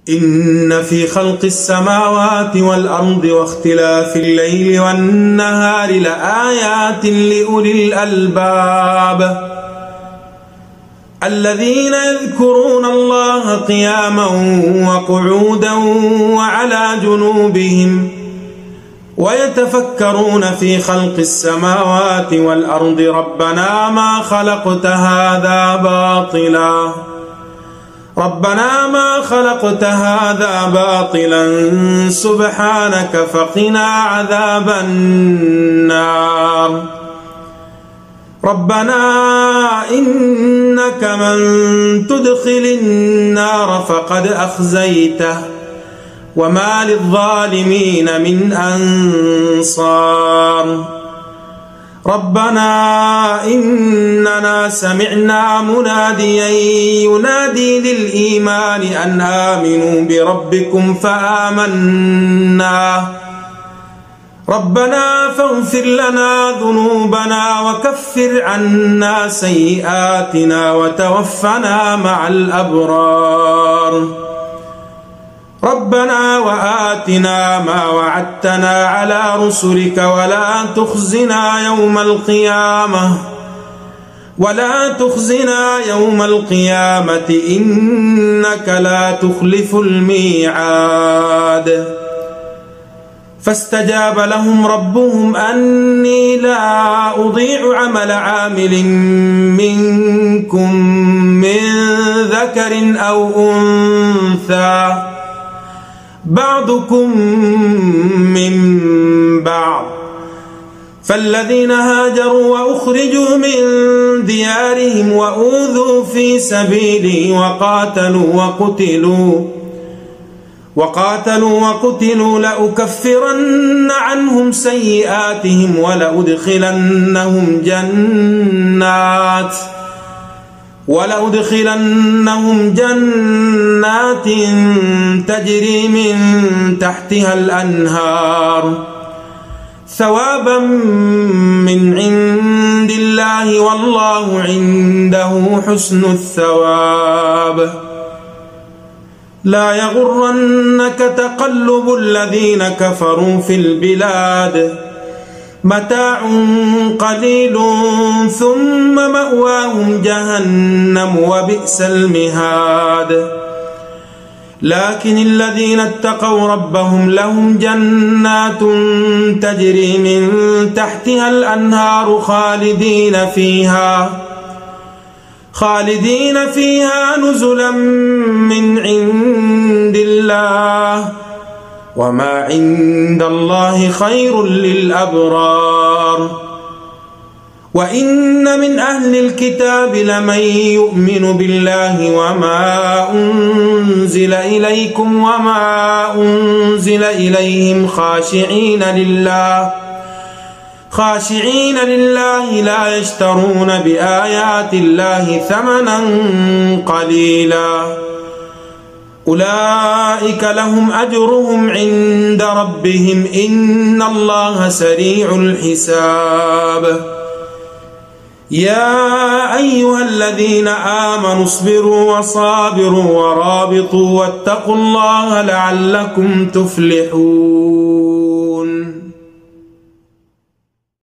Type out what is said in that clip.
إن في خلق السماوات والأرض واختلاف الليل والنهار لآيات لأولي الألباب الذين يذكرون الله قياما وقعودا وعلى جنوبهم ويتفكرون في خلق السماوات والأرض ربنا ما خلقت هذا باطلا سبحانك فقنا عذاب النار ربنا إنك من تدخل النار فقد أخزيته وما للظالمين من أنصار ربنا إننا سمعنا مناديا ينادي للإيمان أن آمنوا بربكم فآمنا ربنا فاغفر لنا ذنوبنا وكفر عنا سيئاتنا وتوفنا مع الأبرار ربنا وآتنا ما وعدتنا على رسلك ولا تخزنا يوم القيامة إنك لا تخلف الميعاد فاستجاب لهم ربهم أني لا أضيع عمل عامل منكم من ذكر أو أنثى بعضكم من بعض فالذين هاجروا وأخرجوا من ديارهم وأوذوا في سبيلي وقاتلوا وقتلوا لأكفرن عنهم سيئاتهم ولأدخلنهم جنات تجري من تحتها الأنهار ثوابا من عند الله والله عنده حسن الثواب لا يغرنك تقلب الذين كفروا في البلاد متاع قليل ثم مأواهم جهنم وبئس المهاد لكن الذين اتقوا ربهم لهم جنات تجري من تحتها الأنهار خالدين فيها نزلا من عند الله وما عند الله خير للأبرار وإن من أهل الكتاب لمن يؤمن بالله وما أنزل إليكم وما أنزل إليهم خاشعين لله لا يشترون بآيات الله ثمنا قليلا أولئك لهم أجرهم عند ربهم إن الله سريع الحساب يا أيها الذين آمنوا اصبروا وصابروا ورابطوا واتقوا الله لعلكم تفلحون